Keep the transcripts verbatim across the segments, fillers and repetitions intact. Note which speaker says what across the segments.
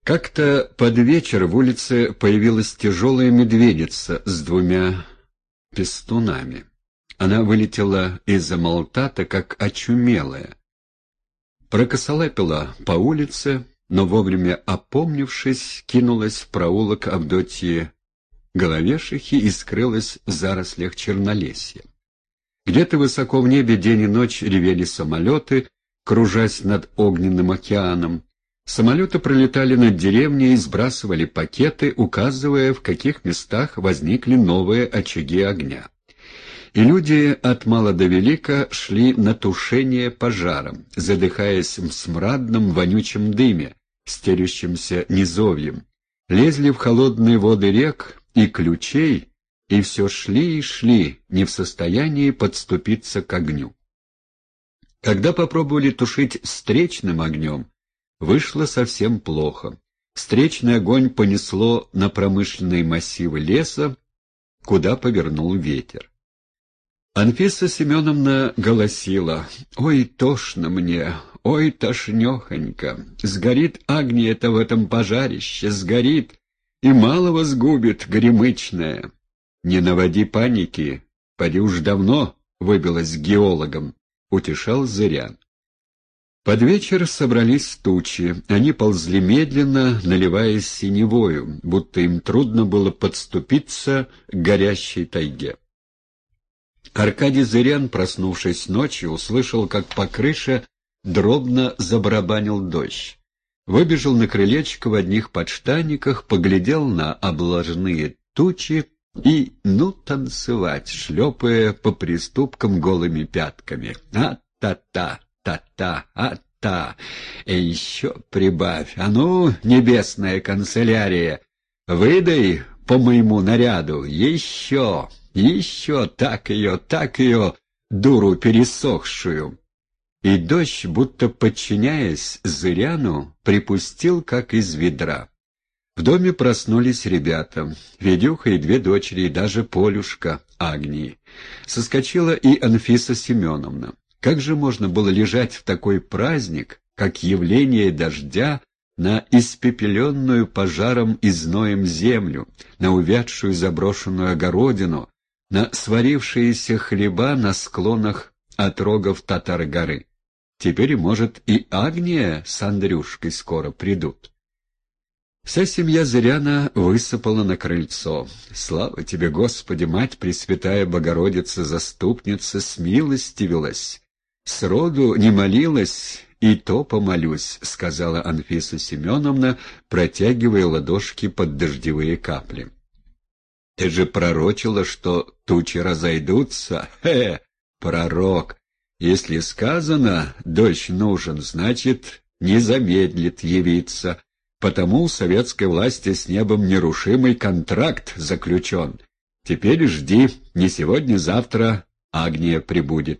Speaker 1: Как-то под вечер в улице появилась тяжелая медведица с двумя пестунами. Она вылетела из-за молтата, как очумелая. Прокосолапила по улице, но вовремя опомнившись, кинулась в проулок Авдотьи Головешихи и скрылась в зарослях чернолесья. Где-то высоко в небе день и ночь ревели самолеты, кружась над огненным океаном. Самолеты пролетали над деревней и сбрасывали пакеты, указывая, в каких местах возникли новые очаги огня. И люди от мала до велика шли на тушение пожаром, задыхаясь в смрадном вонючем дыме, стелющемся низовьем, лезли в холодные воды рек и ключей, и все шли и шли, не в состоянии подступиться к огню. Когда попробовали тушить встречным огнем, вышло совсем плохо. Встречный огонь понесло на промышленные массивы леса, куда повернул ветер. Анфиса Семеновна голосила: «Ой, тошно мне, ой, тошнехонько! Сгорит Агния-то в этом пожарище, сгорит, и малого сгубит горемычная!» «Не наводи паники, поди уж давно выбилась с геологом», — утешал Зырян. Под вечер собрались тучи. Они ползли медленно, наливаясь синевою, будто им трудно было подступиться к горящей тайге. Аркадий Зырян, проснувшись ночью, услышал, как по крыше дробно забарабанил дождь. Выбежал на крылечко в одних подштанниках, поглядел на облажные тучи и, ну, танцевать, шлепая по приступкам голыми пятками. А-та-та! Та-та, а-та, и еще прибавь. А ну, небесная канцелярия, выдай по моему наряду, еще, еще, так ее, так ее, дуру пересохшую. И дождь, будто подчиняясь Зыряну, припустил, как из ведра. В доме проснулись ребята, Федюха и две дочери, и даже Полюшка Агнии. Соскочила и Анфиса Семеновна. Как же можно было лежать в такой праздник, как явление дождя, на испепеленную пожаром и зноем землю, на увядшую заброшенную огородину, на сварившиеся хлеба на склонах отрогов Татар-горы? Теперь, может, и Агния с Андрюшкой скоро придут. Вся семья Зыряна высыпала на крыльцо. «Слава тебе, Господи, Мать Пресвятая Богородица, Заступница, смилостивилась! Сроду не молилась, и то помолюсь», — сказала Анфиса Семеновна, протягивая ладошки под дождевые капли. «Ты же пророчила, что тучи разойдутся? Хе, пророк! Если сказано, дождь нужен, значит, не замедлит явиться, потому у советской власти с небом нерушимый контракт заключен. Теперь жди, не сегодня-завтра Агния прибудет».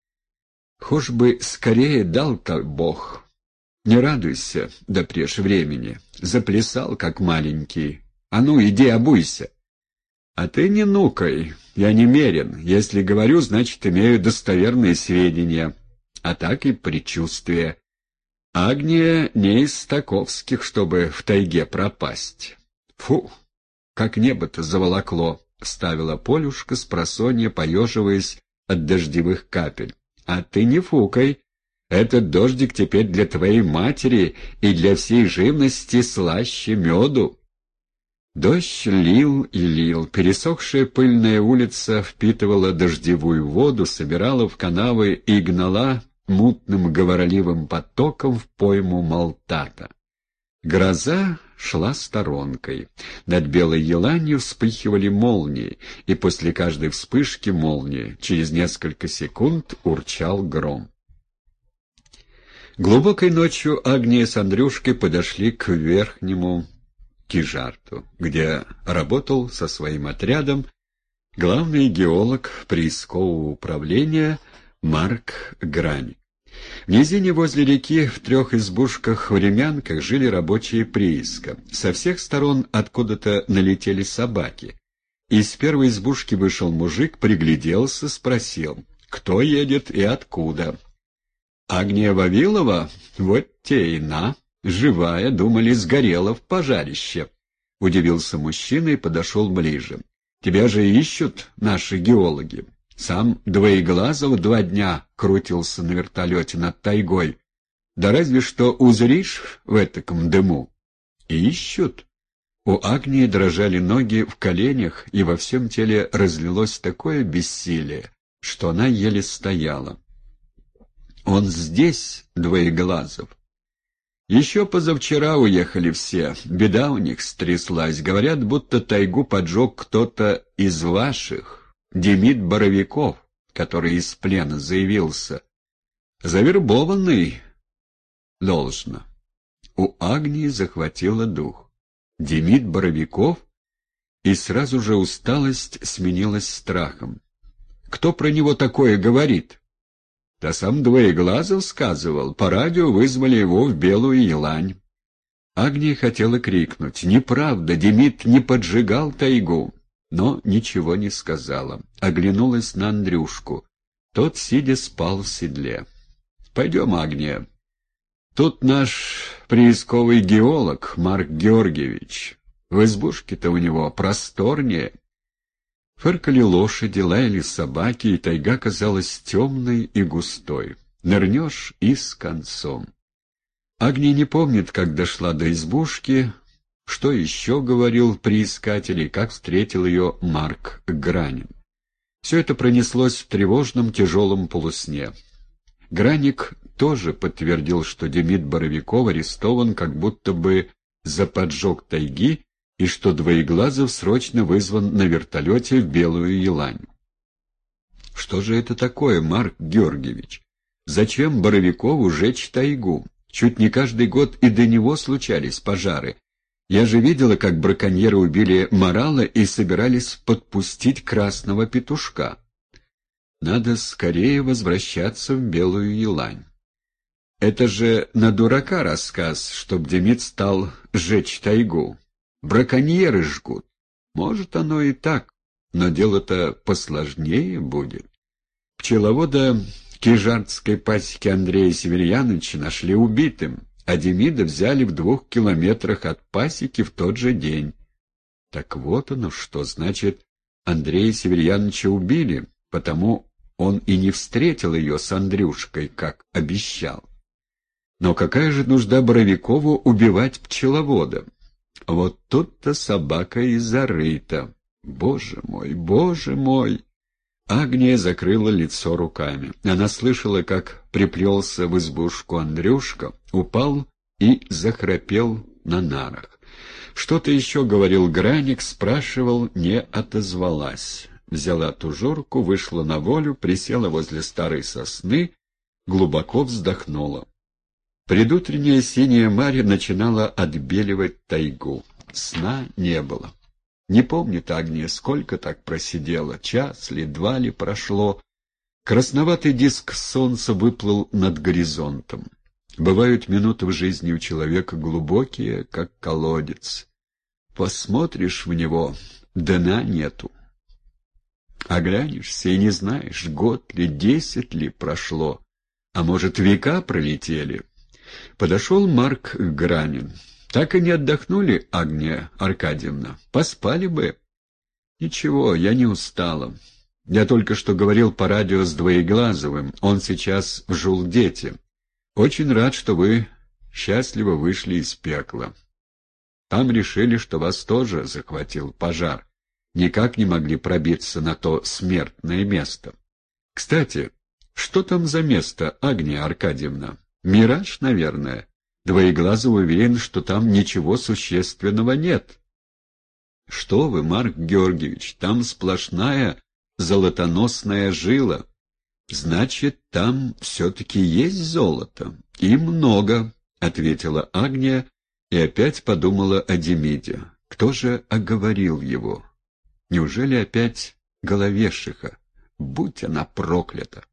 Speaker 1: «Хошь бы скорее дал-то Бог. Не радуйся допреж времени. Заплясал, как маленький. А ну, иди обуйся». «А ты не нукай, я немерен. Если говорю, значит, имею достоверные сведения, а так и предчувствие. Агния не из таковских, чтобы в тайге пропасть». «Фу, как небо-то заволокло», — вставила Полюшка спросонья, поеживаясь от дождевых капель. «А ты не фукай. Этот дождик теперь для твоей матери и для всей живности слаще меду». Дождь лил и лил. Пересохшая пыльная улица впитывала дождевую воду, собирала в канавы и гнала мутным говорливым потоком в пойму Молтата. Гроза шла сторонкой. Над белой еланью вспыхивали молнии, и после каждой вспышки молнии через несколько секунд урчал гром. Глубокой ночью Агния с Андрюшкой подошли к верхнему Кижарту, где работал со своим отрядом главный геолог приискового управления Марк Грань. В низине возле реки в трех избушках-времянках жили рабочие прииска. Со всех сторон откуда-то налетели собаки. Из первой избушки вышел мужик, пригляделся, спросил, кто едет и откуда. «Агния Вавилова? Вот те и на», живая, думали, сгорела в пожарище. Удивился мужчина и подошел ближе. Тебя же ищут наши геологи. Сам Двоеглазов два дня крутился на вертолете над тайгой. Да разве что узришь в этаком дыму. Ищут. У Агнии дрожали ноги в коленях, и во всем теле разлилось такое бессилие, что она еле стояла. Он здесь, Двоеглазов. Еще позавчера уехали все, беда у них стряслась. Говорят, будто тайгу поджег кто-то из ваших, Демид Боровиков, который из плена заявился. Завербованный должно. У Агнии захватило дух. Демид Боровиков? И сразу же усталость сменилась страхом. Кто про него такое говорит? Да сам Двоеглазов сказывал, по радио вызвали его в Белую Елань. Агния хотела крикнуть: «Неправда, Демид не поджигал тайгу!» Но ничего не сказала. Оглянулась на Андрюшку. Тот, сидя, спал в седле. «Пойдем, Агния. Тут наш приисковый геолог Марк Георгиевич. В избушке-то у него просторнее». Фыркали лошади, лаяли собаки, и тайга казалась темной и густой. Нырнешь — и с концом. Агния не помнит, как дошла до избушки, что еще говорил приискатель и как встретил ее Марк Гранин. Все это пронеслось в тревожном тяжелом полусне. Граник тоже подтвердил, что Демид Боровиков арестован как будто бы за поджог тайги, и что Двоеглазов срочно вызван на вертолете в Белую Елань. Что же это такое, Марк Георгиевич? Зачем Боровикову жечь тайгу? Чуть не каждый год и до него случались пожары. Я же видела, как браконьеры убили морала и собирались подпустить красного петушка. Надо скорее возвращаться в Белую Елань. Это же на дурака рассказ, чтоб Демид стал жечь тайгу. Браконьеры жгут. Может, оно и так, но дело-то посложнее будет. Пчеловода кижардской пасеки Андрея Северьяновича нашли убитым, а Демида взяли в двух километрах от пасеки в тот же день. Так вот оно что, значит, Андрея Северьяновича убили, потому он и не встретил ее с Андрюшкой, как обещал. Но какая же нужда Боровикову убивать пчеловода? Вот тут-то собака и зарыта. Боже мой, боже мой! Агния закрыла лицо руками. Она слышала, как приплелся в избушку Андрюшка, упал и захрапел на нарах. Что-то еще говорил Граник, спрашивал, не отозвалась. Взяла тужурку, вышла на волю, присела возле старой сосны, глубоко вздохнула. Предутренняя синяя марь начинала отбеливать тайгу. Сна не было. Не помнит Агния, сколько так просидела, час ли, два ли прошло. Красноватый диск солнца выплыл над горизонтом. Бывают минуты в жизни у человека глубокие, как колодец. Посмотришь в него, дна нету. Оглянешься и не знаешь, год ли, десять ли прошло, а может, века пролетели. Подошел Марк Гранин. Так и не отдохнули, Агния Аркадьевна? Поспали бы. Ничего, я не устала. Я только что говорил по радио с Двоеглазовым. Он сейчас в Жулдете. Очень рад, что вы счастливо вышли из пекла. Там решили, что вас тоже захватил пожар. Никак не могли пробиться на то смертное место. Кстати, что там за место, Агния Аркадьевна? Мираж, наверное. Двоеглазов уверен, что там ничего существенного нет. Что вы, Марк Георгиевич, там сплошная золотоносная жила. Значит, там все-таки есть золото. И много, — ответила Агния и опять подумала о Демиде. Кто же оговорил его? Неужели опять Головешиха? Будь она проклята!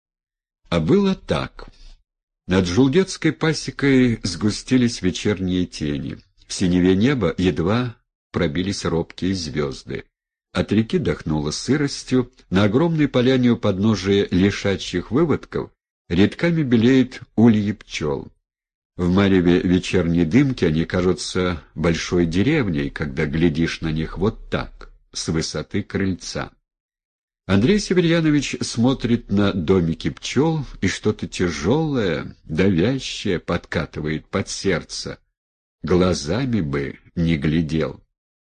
Speaker 1: А было так. Над Жулдетской пасекой сгустились вечерние тени. В синеве неба едва пробились робкие звезды. От реки дохнуло сыростью, на огромной поляне у подножия лишачьих выводков редками белеют ульи пчел. В мареве вечерней дымки они кажутся большой деревней, когда глядишь на них вот так, с высоты крыльца. Андрей Северьянович смотрит на домики пчел, и что-то тяжелое, давящее подкатывает под сердце. Глазами бы не глядел.